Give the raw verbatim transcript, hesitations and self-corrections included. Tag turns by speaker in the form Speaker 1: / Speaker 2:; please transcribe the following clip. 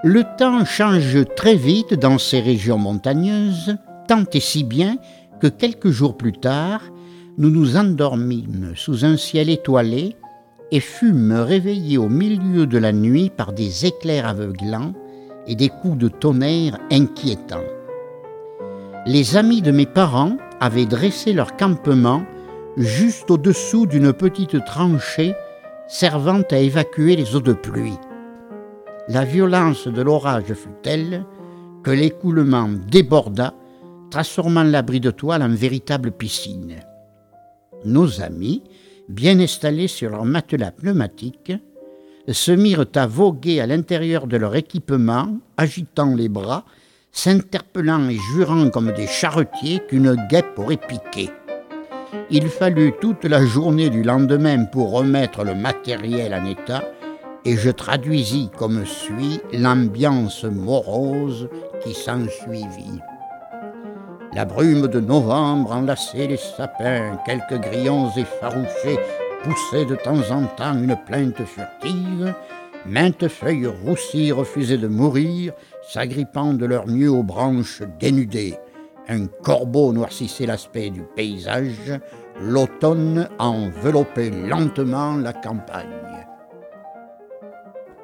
Speaker 1: Le temps change très vite dans ces régions montagneuses, tant et si bien que quelques jours plus tard, nous nous endormîmes sous un ciel étoilé et fûmes réveillés au milieu de la nuit par des éclairs aveuglants et des coups de tonnerre inquiétants. Les amis de mes parents avaient dressé leur campement juste au-dessous d'une petite tranchée servant à évacuer les eaux de pluie. La violence de l'orage fut telle que l'écoulement déborda, transformant l'abri de toile en véritable piscine. Nos amis, bien installés sur leur matelas pneumatique, se mirent à voguer à l'intérieur de leur équipement, agitant les bras, s'interpellant et jurant comme des charretiers qu'une guêpe aurait piqué. Il fallut toute la journée du lendemain pour remettre le matériel en état, et je traduisis comme suit l'ambiance morose qui s'ensuivit. La brume de novembre enlaçait les sapins, quelques grillons effarouchés poussaient de temps en temps une plainte furtive, maintes feuilles roussies refusaient de mourir, s'agrippant de leur mieux aux branches dénudées. Un corbeau noircissait l'aspect du paysage, l'automne enveloppait lentement la campagne.